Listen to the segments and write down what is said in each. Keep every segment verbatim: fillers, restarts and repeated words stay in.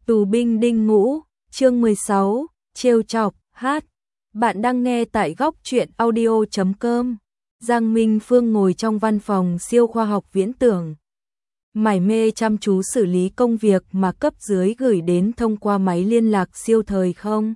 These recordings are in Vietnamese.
Tù binh đinh ngũ, chương mười sáu, trêu chọc, hát. Bạn đang nghe tại góc truyện audio chấm com. Giang Minh Phương ngồi trong văn phòng siêu khoa học viễn tưởng, mải mê chăm chú xử lý công việc mà cấp dưới gửi đến thông qua máy liên lạc siêu thời không.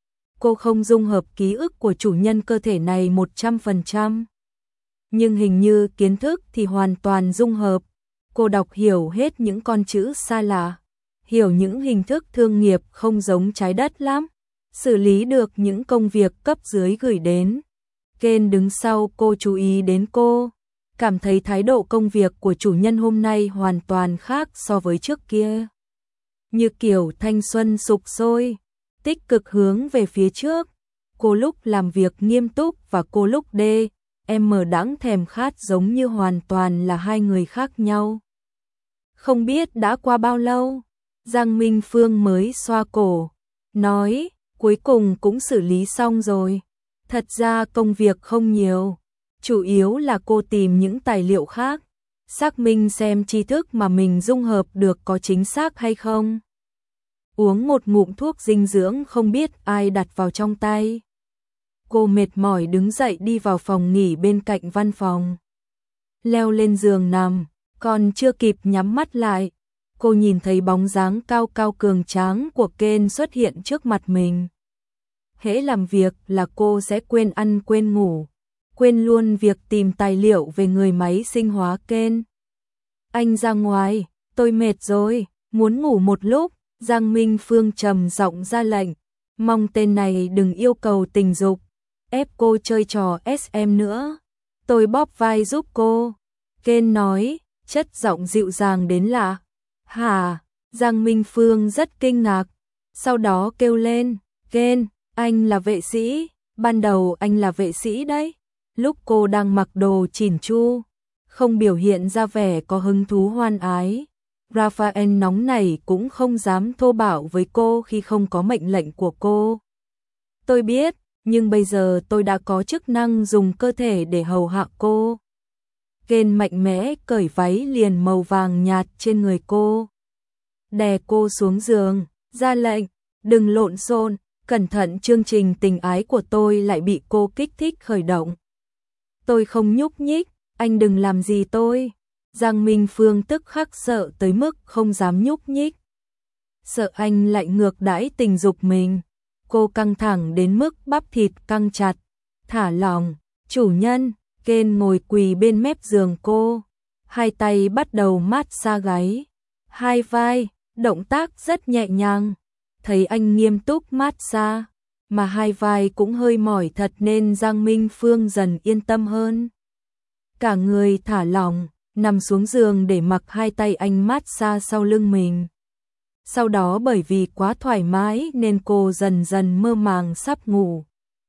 Cô không dung hợp ký ức của chủ nhân cơ thể này một trăm phần trăm. Nhưng hình như kiến thức thì hoàn toàn dung hợp. Cô đọc hiểu hết những con chữ xa lạ, hiểu những hình thức thương nghiệp không giống trái đất lắm, xử lý được những công việc cấp dưới gửi đến. Ken đứng sau cô chú ý đến cô, cảm thấy thái độ công việc của chủ nhân hôm nay hoàn toàn khác so với trước kia. Như kiểu thanh xuân sục sôi, tích cực hướng về phía trước. Cô lúc làm việc nghiêm túc và cô lúc đê em đãng thèm khát giống như hoàn toàn là hai người khác nhau. Không biết đã qua bao lâu, Giang Minh Phương mới xoa cổ, nói, cuối cùng cũng xử lý xong rồi. Thật ra công việc không nhiều, chủ yếu là cô tìm những tài liệu khác, xác minh xem tri thức mà mình dung hợp được có chính xác hay không. Uống một ngụm thuốc dinh dưỡng không biết ai đặt vào trong tay. Cô mệt mỏi đứng dậy đi vào phòng nghỉ bên cạnh văn phòng. Leo lên giường nằm, còn chưa kịp nhắm mắt lại, cô nhìn thấy bóng dáng cao cao cường tráng của Ken xuất hiện trước mặt mình. Hễ làm việc là cô sẽ quên ăn quên ngủ, quên luôn việc tìm tài liệu về người máy sinh hóa Ken. Anh ra ngoài, tôi mệt rồi, muốn ngủ một lúc. Giang Minh Phương trầm giọng ra lệnh, mong tên này đừng yêu cầu tình dục, ép cô chơi trò ét em nữa. Tôi bóp vai giúp cô. Ken nói, chất giọng dịu dàng đến lạ. Hả? Giang Minh Phương rất kinh ngạc, sau đó kêu lên, Ken, anh là vệ sĩ, ban đầu anh là vệ sĩ đấy. Lúc cô đang mặc đồ chỉn chu, không biểu hiện ra vẻ có hứng thú hoan ái. Raphael nóng nảy cũng không dám thô bạo với cô khi không có mệnh lệnh của cô. Tôi biết, nhưng bây giờ tôi đã có chức năng dùng cơ thể để hầu hạ cô. Ken mạnh mẽ cởi váy liền màu vàng nhạt trên người cô, đè cô xuống giường, ra lệnh, đừng lộn xộn, cẩn thận chương trình tình ái của tôi lại bị cô kích thích khởi động. Tôi không nhúc nhích, anh đừng làm gì tôi. Giang Minh Phương tức khắc sợ tới mức không dám nhúc nhích. Sợ anh lại ngược đãi tình dục mình. Cô căng thẳng đến mức bắp thịt căng chặt. Thả lỏng, chủ nhân. Ken ngồi quỳ bên mép giường cô, hai tay bắt đầu mát xa gáy, hai vai, động tác rất nhẹ nhàng. Thấy anh nghiêm túc mát xa, mà hai vai cũng hơi mỏi thật nên Giang Minh Phương dần yên tâm hơn. Cả người thả lỏng, nằm xuống giường để mặc hai tay anh mát xa sau lưng mình. Sau đó bởi vì quá thoải mái nên cô dần dần mơ màng sắp ngủ.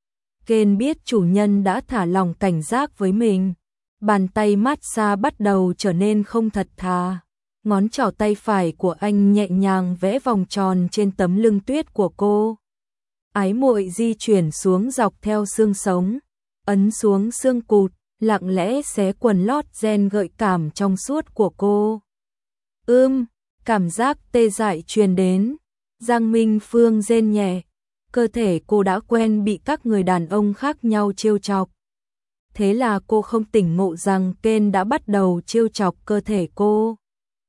Ken biết chủ nhân đã thả lỏng cảnh giác với mình. Bàn tay mát xa bắt đầu trở nên không thật thà. Ngón trỏ tay phải của anh nhẹ nhàng vẽ vòng tròn trên tấm lưng tuyết của cô. Ái muội di chuyển xuống dọc theo xương sống, ấn xuống xương cụt, lặng lẽ xé quần lót ren gợi cảm trong suốt của cô. Ưm, cảm giác tê dại truyền đến. Giang Minh Phương rên nhẹ. Cơ thể cô đã quen bị các người đàn ông khác nhau trêu chọc. Thế là cô không tỉnh ngộ rằng Ken đã bắt đầu trêu chọc cơ thể cô.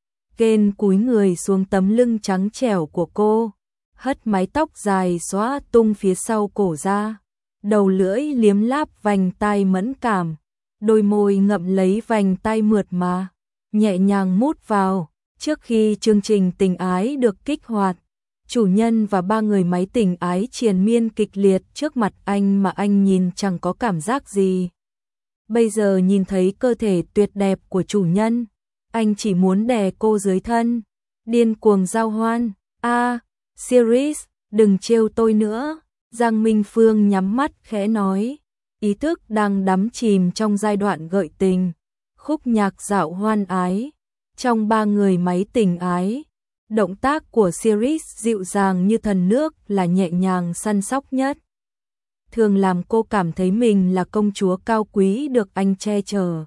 Ken cúi người xuống tấm lưng trắng trẻo của cô, hất mái tóc dài xõa tung phía sau cổ ra, đầu lưỡi liếm láp vành tai mẫn cảm, đôi môi ngậm lấy vành tai mượt mà, nhẹ nhàng mút vào. Trước khi chương trình tình ái được kích hoạt, chủ nhân và ba người máy tình ái triền miên kịch liệt trước mặt anh mà anh nhìn chẳng có cảm giác gì. Bây giờ nhìn thấy cơ thể tuyệt đẹp của chủ nhân, anh chỉ muốn đè cô dưới thân, điên cuồng giao hoan. A, à, Series, đừng trêu tôi nữa. Giang Minh Phương nhắm mắt khẽ nói, ý thức đang đắm chìm trong giai đoạn gợi tình, khúc nhạc dạo hoan ái. Trong ba người máy tình ái, động tác của Series dịu dàng như thần nước là nhẹ nhàng săn sóc nhất. Thường làm cô cảm thấy mình là công chúa cao quý được anh che chở.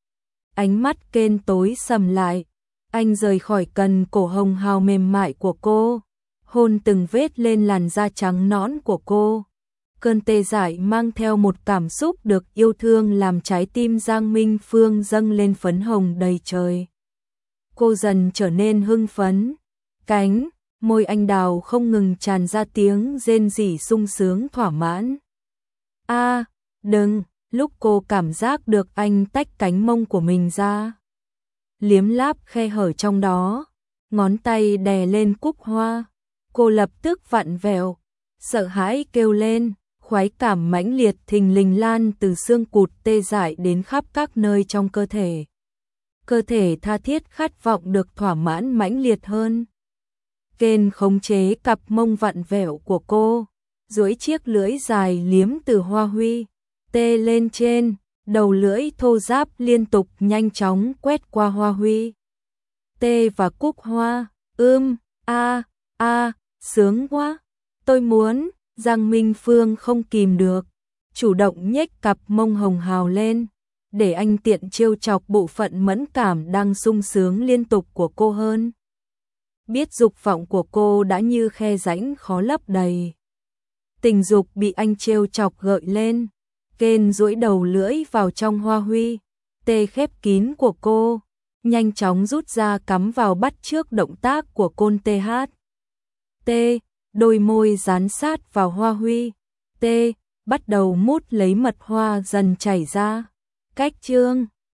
Ánh mắt Ken tối sầm lại, anh rời khỏi cần cổ hồng hào mềm mại của cô, hôn từng vết lên làn da trắng nõn của cô. Cơn tê dại mang theo một cảm xúc được yêu thương làm trái tim Giang Minh Phương dâng lên phấn hồng đầy trời. Cô dần trở nên hưng phấn. Cánh, môi anh đào không ngừng tràn ra tiếng rên rỉ sung sướng thỏa mãn. A, đừng, lúc cô cảm giác được anh tách cánh mông của mình ra, liếm láp khe hở trong đó, ngón tay đè lên cúc hoa, cô lập tức vặn vẹo, sợ hãi kêu lên, khoái cảm mãnh liệt thình lình lan từ xương cụt tê dại đến khắp các nơi trong cơ thể. Cơ thể tha thiết khát vọng được thỏa mãn mãnh liệt hơn. Kên khống chế cặp mông vặn vẹo của cô, duỗi chiếc lưỡi dài liếm từ hoa huy, tê lên trên, đầu lưỡi thô ráp liên tục nhanh chóng quét qua hoa huy. Tê và cúc hoa, ưm, a, a, sướng quá, tôi muốn, Giang Minh Phương không kìm được, chủ động nhếch cặp mông hồng hào lên, để anh tiện trêu chọc bộ phận mẫn cảm đang sung sướng liên tục của cô hơn. Biết dục vọng của cô đã như khe rãnh khó lấp đầy. Tình dục bị anh trêu chọc gợi lên, Kên duỗi đầu lưỡi vào trong hoa huy, tê khép kín của cô, nhanh chóng rút ra cắm vào bắt chước động tác của côn tê hát. Tê, đôi môi dán sát vào hoa huy, tê, bắt đầu mút lấy mật hoa dần chảy ra. Cách chương